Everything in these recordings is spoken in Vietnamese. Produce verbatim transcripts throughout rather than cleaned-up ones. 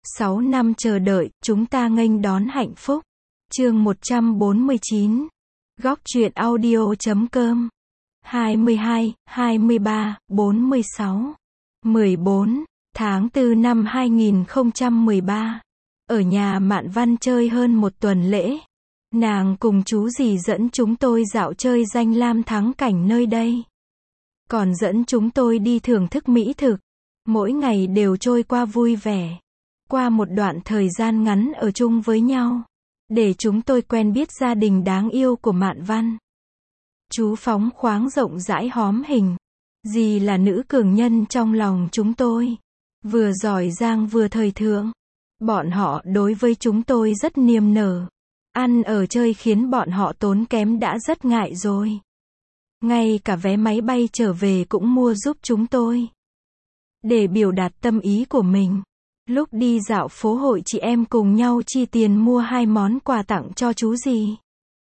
sáu năm chờ đợi, chúng ta nghênh đón hạnh phúc. Chương một trăm bốn mươi chín. Góc truyện audio chấm com. hai mươi hai, hai mươi ba, bốn mươi sáu, mười bốn tháng tư năm hai nghìn không trăm mười ba. Ở nhà Mạn Văn chơi hơn một tuần lễ. Nàng cùng chú dì dẫn chúng tôi dạo chơi danh lam thắng cảnh nơi đây. Còn dẫn chúng tôi đi thưởng thức mỹ thực. Mỗi ngày đều trôi qua vui vẻ. Qua một đoạn thời gian ngắn ở chung với nhau. Để chúng tôi quen biết gia đình đáng yêu của Mạn Văn. Chú phóng khoáng rộng rãi hóm hình. Dì là nữ cường nhân trong lòng chúng tôi. Vừa giỏi giang vừa thời thượng. Bọn họ đối với chúng tôi rất niềm nở. Ăn ở chơi khiến bọn họ tốn kém đã rất ngại rồi. Ngay cả vé máy bay trở về cũng mua giúp chúng tôi. Để biểu đạt tâm ý của mình. Lúc đi dạo phố hội chị em cùng nhau chi tiền mua hai món quà tặng cho chú dì.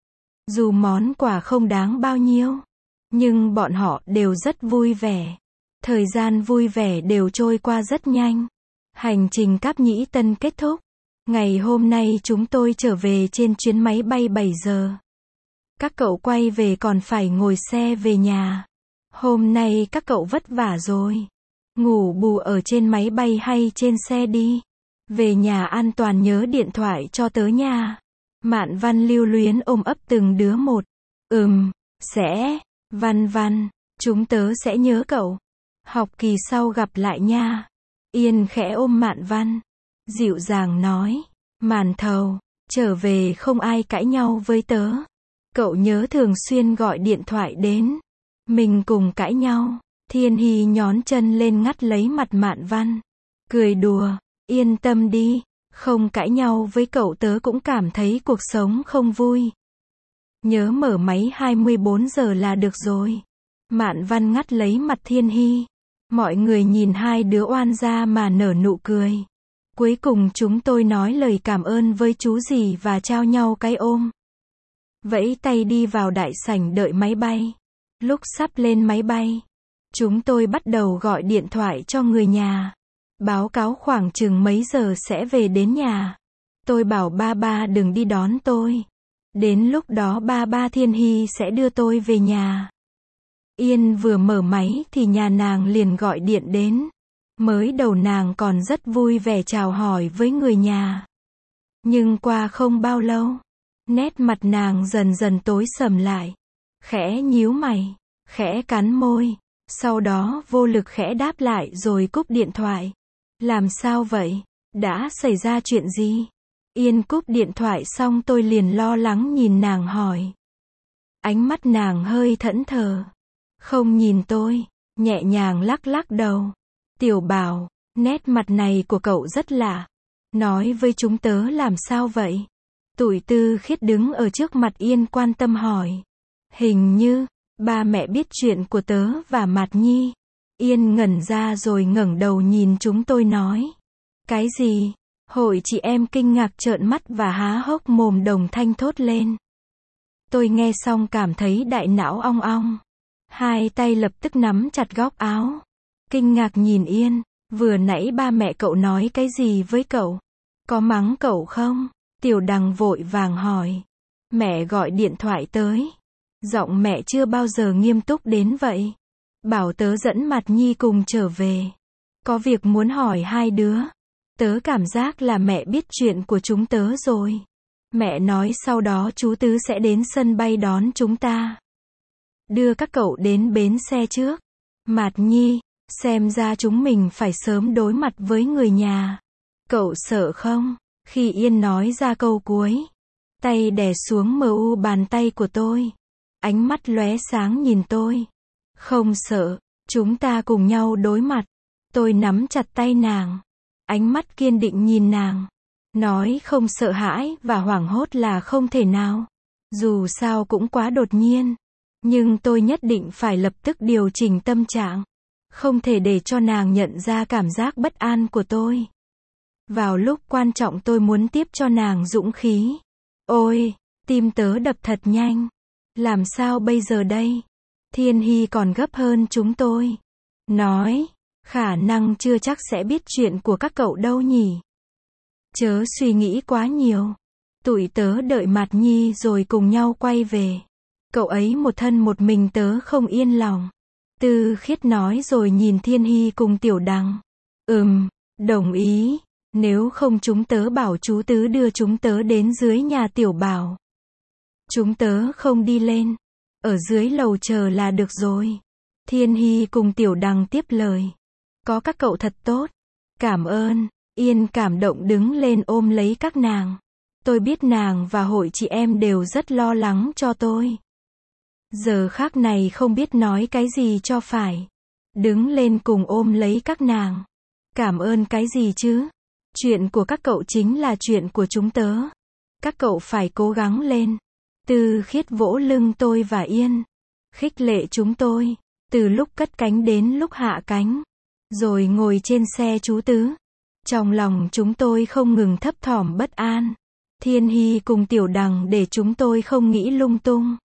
Dù món quà không đáng bao nhiêu. Nhưng bọn họ đều rất vui vẻ. Thời gian vui vẻ đều trôi qua rất nhanh. Hành trình Cáp Nhĩ Tân kết thúc. Ngày hôm nay chúng tôi trở về trên chuyến máy bay bảy giờ. Các cậu quay về còn phải ngồi xe về nhà. Hôm nay các cậu vất vả rồi. Ngủ bù ở trên máy bay hay trên xe đi. Về nhà an toàn nhớ điện thoại cho tớ nha. Mạn Văn lưu luyến ôm ấp từng đứa một. Ừm, sẽ. Văn Văn, chúng tớ sẽ nhớ cậu. Học kỳ sau gặp lại nha. Yên khẽ ôm Mạn Văn. Dịu dàng nói. Màn thầu, trở về không ai cãi nhau với tớ. Cậu nhớ thường xuyên gọi điện thoại đến. Mình cùng cãi nhau. Thiên Hy nhón chân lên ngắt lấy mặt Mạn Văn. Cười đùa. Yên tâm đi. Không cãi nhau với cậu tớ cũng cảm thấy cuộc sống không vui. Nhớ mở máy hai mươi bốn giờ là được rồi. Mạn Văn ngắt lấy mặt Thiên Hy. Mọi người nhìn hai đứa oan gia mà nở nụ cười. Cuối cùng chúng tôi nói lời cảm ơn với chú dì và trao nhau cái ôm. Vẫy tay đi vào đại sảnh đợi máy bay. Lúc sắp lên máy bay, chúng tôi bắt đầu gọi điện thoại cho người nhà. Báo cáo khoảng chừng mấy giờ sẽ về đến nhà. Tôi bảo ba ba đừng đi đón tôi. Đến lúc đó ba ba Thiên Hy sẽ đưa tôi về nhà. Yên vừa mở máy thì nhà nàng liền gọi điện đến. Mới đầu nàng còn rất vui vẻ chào hỏi với người nhà. Nhưng qua không bao lâu, nét mặt nàng dần dần tối sầm lại. Khẽ nhíu mày, khẽ cắn môi. Sau đó vô lực khẽ đáp lại rồi cúp điện thoại. Làm sao vậy? Đã xảy ra chuyện gì? Yên cúp điện thoại xong tôi liền lo lắng nhìn nàng hỏi. Ánh mắt nàng hơi thẫn thờ. Không nhìn tôi, nhẹ nhàng lắc lắc đầu. Tiểu Bảo, nét mặt này của cậu rất lạ. Nói với chúng tớ làm sao vậy? Tụi Tư Khiết đứng ở trước mặt Yên quan tâm hỏi. Hình như, ba mẹ biết chuyện của tớ và Mạt Nhi. Yên ngẩn ra rồi ngẩng đầu nhìn chúng tôi nói. Cái gì? Hội chị em kinh ngạc trợn mắt và há hốc mồm đồng thanh thốt lên. Tôi nghe xong cảm thấy đại não ong ong. Hai tay lập tức nắm chặt góc áo. Kinh ngạc nhìn Yên. Vừa nãy ba mẹ cậu nói cái gì với cậu? Có mắng cậu không? Tiểu Đằng vội vàng hỏi. Mẹ gọi điện thoại tới. Giọng mẹ chưa bao giờ nghiêm túc đến vậy. Bảo tớ dẫn Mạt Nhi cùng trở về. Có việc muốn hỏi hai đứa. Tớ cảm giác là mẹ biết chuyện của chúng tớ rồi. Mẹ nói sau đó chú Tứ sẽ đến sân bay đón chúng ta. Đưa các cậu đến bến xe trước. Mạt Nhi, xem ra chúng mình phải sớm đối mặt với người nhà. Cậu sợ không? Khi Yên nói ra câu cuối, tay đè xuống mờ u bàn tay của tôi. Ánh mắt lóe sáng nhìn tôi. Không sợ, chúng ta cùng nhau đối mặt. Tôi nắm chặt tay nàng. Ánh mắt kiên định nhìn nàng. Nói không sợ hãi và hoảng hốt là không thể nào. Dù sao cũng quá đột nhiên. Nhưng tôi nhất định phải lập tức điều chỉnh tâm trạng. Không thể để cho nàng nhận ra cảm giác bất an của tôi. Vào lúc quan trọng tôi muốn tiếp cho nàng dũng khí. Ôi, tim tớ đập thật nhanh. Làm sao bây giờ đây? Thiên Hy còn gấp hơn chúng tôi. Nói, khả năng chưa chắc sẽ biết chuyện của các cậu đâu nhỉ. Chớ suy nghĩ quá nhiều. Tụi tớ đợi Mạt Nhi rồi cùng nhau quay về. Cậu ấy một thân một mình tớ không yên lòng. Tư Khiết nói rồi nhìn Thiên Hy cùng Tiểu Đằng. Ừm, đồng ý. Nếu không chúng tớ bảo chú Tứ đưa chúng tớ đến dưới nhà Tiểu Bảo. Chúng tớ không đi lên. Ở dưới lầu chờ là được rồi. Thiên Hy cùng Tiểu Đằng tiếp lời. Có các cậu thật tốt. Cảm ơn. Yên cảm động đứng lên ôm lấy các nàng. Tôi biết nàng và hội chị em đều rất lo lắng cho tôi. Giờ khác này không biết nói cái gì cho phải. Đứng lên cùng ôm lấy các nàng. Cảm ơn cái gì chứ? Chuyện của các cậu chính là chuyện của chúng tớ. Các cậu phải cố gắng lên. Tư Khiết vỗ lưng tôi và Yên. Khích lệ chúng tôi. Từ lúc cất cánh đến lúc hạ cánh. Rồi ngồi trên xe chú Tứ. Trong lòng chúng tôi không ngừng thấp thỏm bất an. Thiên Hy cùng Tiểu Đằng để chúng tôi không nghĩ lung tung.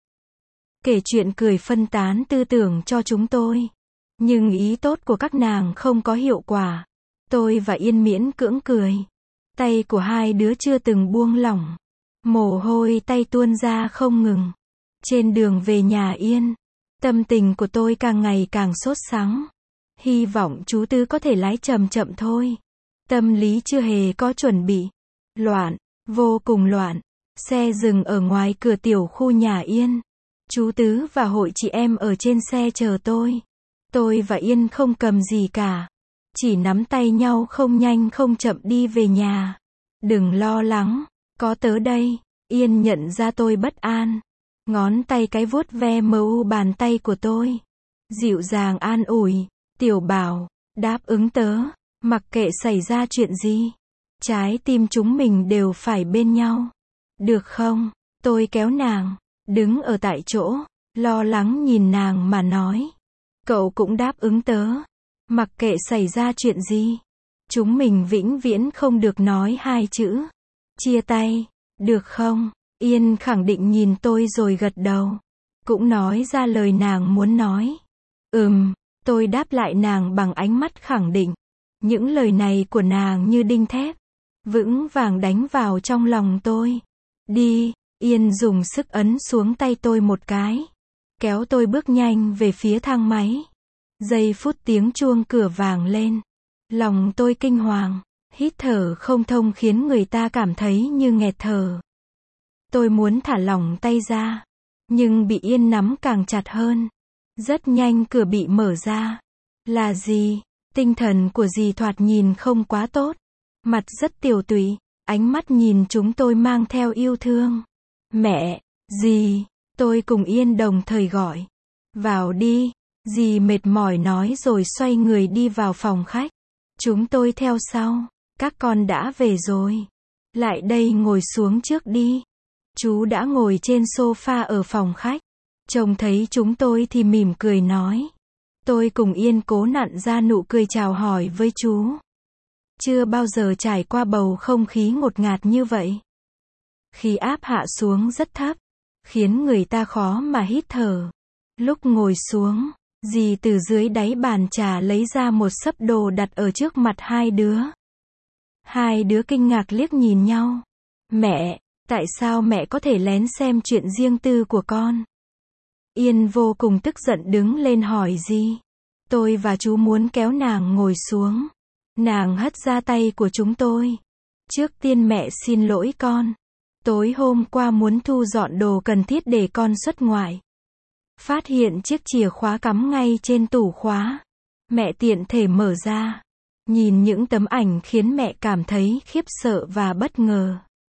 Kể chuyện cười phân tán tư tưởng cho chúng tôi. Nhưng ý tốt của các nàng không có hiệu quả. Tôi và Yên miễn cưỡng cười. Tay của hai đứa chưa từng buông lỏng. Mồ hôi tay tuôn ra không ngừng. Trên đường về nhà Yên, tâm tình của tôi càng ngày càng sốt sắng. Hy vọng chú Tư có thể lái chậm chậm thôi. Tâm lý chưa hề có chuẩn bị. Loạn, vô cùng loạn. Xe dừng ở ngoài cửa tiểu khu nhà Yên. Chú Tứ và hội chị em ở trên xe chờ tôi. Tôi và Yên không cầm gì cả. Chỉ nắm tay nhau không nhanh không chậm đi về nhà. Đừng lo lắng, có tớ đây. Yên nhận ra tôi bất an. Ngón tay cái vuốt ve mờ u bàn tay của tôi. Dịu dàng an ủi. Tiểu Bảo, đáp ứng tớ. Mặc kệ xảy ra chuyện gì. Trái tim chúng mình đều phải bên nhau. Được không? Tôi kéo nàng. Đứng ở tại chỗ. Lo lắng nhìn nàng mà nói. Cậu cũng đáp ứng tớ. Mặc kệ xảy ra chuyện gì. Chúng mình vĩnh viễn không được nói hai chữ. Chia tay. Được không? Yên khẳng định nhìn tôi rồi gật đầu. Cũng nói ra lời nàng muốn nói. Ừm. Tôi đáp lại nàng bằng ánh mắt khẳng định. Những lời này của nàng như đinh thép. Vững vàng đánh vào trong lòng tôi. Đi. Yên dùng sức ấn xuống tay tôi một cái. Kéo tôi bước nhanh về phía thang máy. Giây phút tiếng chuông cửa vang lên. Lòng tôi kinh hoàng. Hít thở không thông khiến người ta cảm thấy như nghẹt thở. Tôi muốn thả lỏng tay ra. Nhưng bị Yên nắm càng chặt hơn. Rất nhanh cửa bị mở ra. Là dì. Tinh thần của dì thoạt nhìn không quá tốt. Mặt rất tiều tụy. Ánh mắt nhìn chúng tôi mang theo yêu thương. Mẹ, dì. Tôi cùng Yên đồng thời gọi. Vào đi. Dì mệt mỏi nói rồi xoay người đi vào phòng khách. Chúng tôi theo sau. Các con đã về rồi. Lại đây ngồi xuống trước đi. Chú đã ngồi trên sofa ở phòng khách. Trông thấy chúng tôi thì mỉm cười nói. Tôi cùng Yên cố nặn ra nụ cười chào hỏi với chú. Chưa bao giờ trải qua bầu không khí ngột ngạt như vậy. Khí áp hạ xuống rất thấp. Khiến người ta khó mà hít thở. Lúc ngồi xuống, dì từ dưới đáy bàn trà lấy ra một xấp đồ đặt ở trước mặt hai đứa. Hai đứa kinh ngạc liếc nhìn nhau. Mẹ, tại sao mẹ có thể lén xem chuyện riêng tư của con? Yên vô cùng tức giận đứng lên hỏi dì. Tôi và chú muốn kéo nàng ngồi xuống. Nàng hất ra tay của chúng tôi. Trước tiên mẹ xin lỗi con. Tối hôm qua muốn thu dọn đồ cần thiết để con xuất ngoại. Phát hiện chiếc chìa khóa cắm ngay trên tủ khóa. Mẹ tiện thể mở ra. Nhìn những tấm ảnh khiến mẹ cảm thấy khiếp sợ và bất ngờ.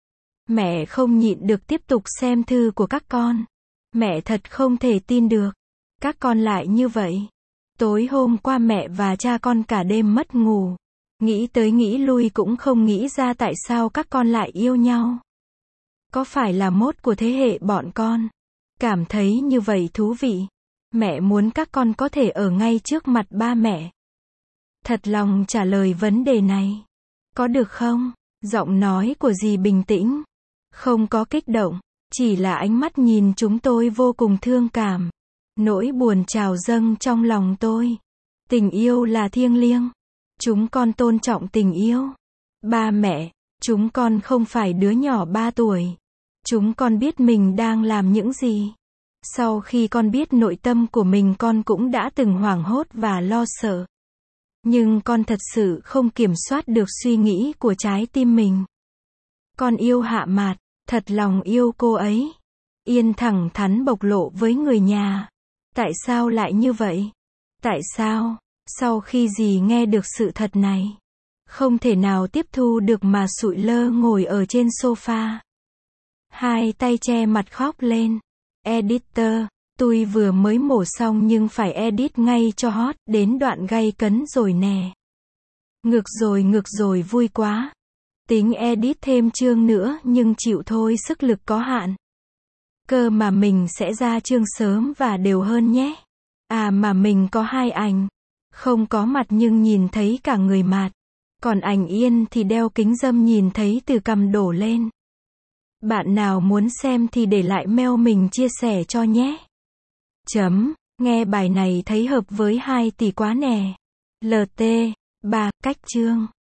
Mẹ không nhịn được tiếp tục xem thư của các con. Mẹ thật không thể tin được. Các con lại như vậy. Tối hôm qua mẹ và cha con cả đêm mất ngủ. Nghĩ tới nghĩ lui cũng không nghĩ ra tại sao các con lại yêu nhau. Có phải là mốt của thế hệ bọn con? Cảm thấy như vậy thú vị. Mẹ muốn các con có thể ở ngay trước mặt ba mẹ. Thật lòng trả lời vấn đề này. Có được không? Giọng nói của dì bình tĩnh. Không có kích động. Chỉ là ánh mắt nhìn chúng tôi vô cùng thương cảm. Nỗi buồn trào dâng trong lòng tôi. Tình yêu là thiêng liêng. Chúng con tôn trọng tình yêu. Ba mẹ, Chúng con không phải đứa nhỏ ba tuổi. Chúng con biết mình đang làm những gì. Sau khi con biết nội tâm của mình, con cũng đã từng hoảng hốt và lo sợ. Nhưng con thật sự không kiểm soát được suy nghĩ của trái tim mình. Con yêu Hạ Mạt, thật lòng yêu cô ấy. Yên thẳng thắn bộc lộ với người nhà. Tại sao lại như vậy? Tại sao? Sau khi dì nghe được sự thật này, không thể nào tiếp thu được mà sụi lơ ngồi ở trên sofa. Hai tay che mặt khóc lên. Editor, tôi vừa mới mổ xong nhưng phải edit ngay cho hot, đến đoạn gay cấn rồi nè. Ngược rồi ngược rồi vui quá. Tính edit thêm chương nữa nhưng chịu thôi, sức lực có hạn. Cơ mà mình sẽ ra chương sớm và đều hơn nhé. À mà mình có hai ảnh. Không có mặt nhưng nhìn thấy cả người Mạt. Còn ảnh Yên thì đeo kính râm nhìn thấy từ cằm đổ lên. Bạn nào muốn xem thì để lại mail mình chia sẻ cho nhé. Chấm, nghe bài này thấy hợp với hai tỷ quá nè. lờ tê, ba, cách chương.